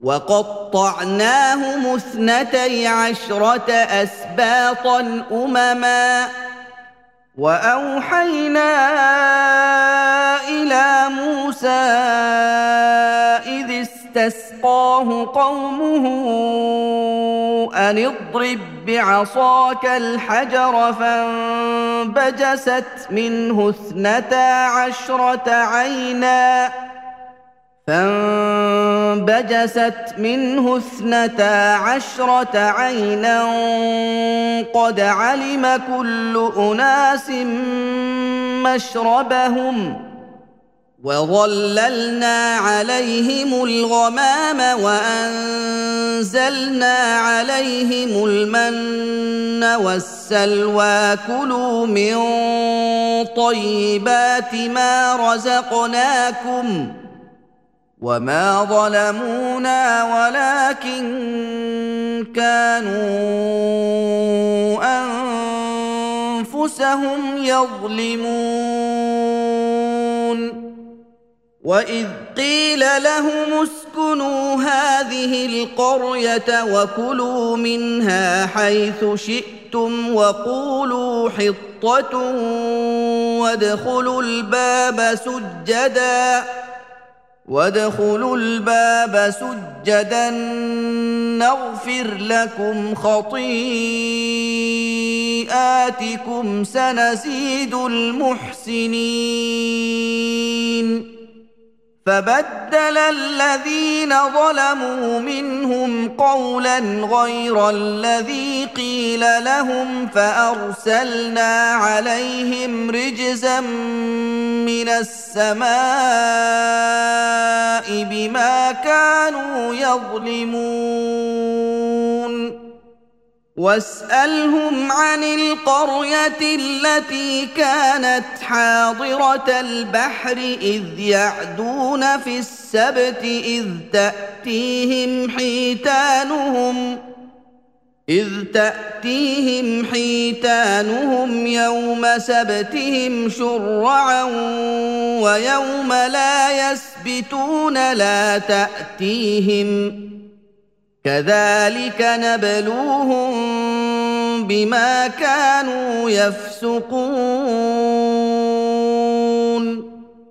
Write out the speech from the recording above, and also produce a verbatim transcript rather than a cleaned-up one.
وقطعناهم اثنتي عشرة أسباطا أمما وأوحينا إلى موسى إذ استسقاه قومه أن اضرب بعصاك الحجر فانبجست منه اثنتا عشرة عينا فانبجست منه اثنتا عشرة عينا قد علم كل أناس مشربهم وظللنا عليهم الغمام وأنزلنا عليهم المن والسلوى كلوا من طيبات ما رزقناكم وما ظلمونا ولكن كانوا أنفسهم يظلمون وإذ قيل لهم اسكنوا هذه القرية وكلوا منها حيث شئتم وقولوا حطة وادخلوا الباب سجداً وادخلوا الباب سجدا نغفر لكم خطيئاتكم سنزيد المحسنين فبدل الذين ظلموا منهم قولا غير الذي قيل لهم فأرسلنا عليهم رجزا من السماء بما كانوا يظلمون واسألهم عن القرية التي كانت حاضرة البحر إذ يعدون في السبت إذ تأتيهم حيتانهم إذ تأتيهم حيتانهم يوم سبتهم شرعا ويوم لا يسبتون لا تأتيهم كذلك نبلوهم بما كانوا يفسقون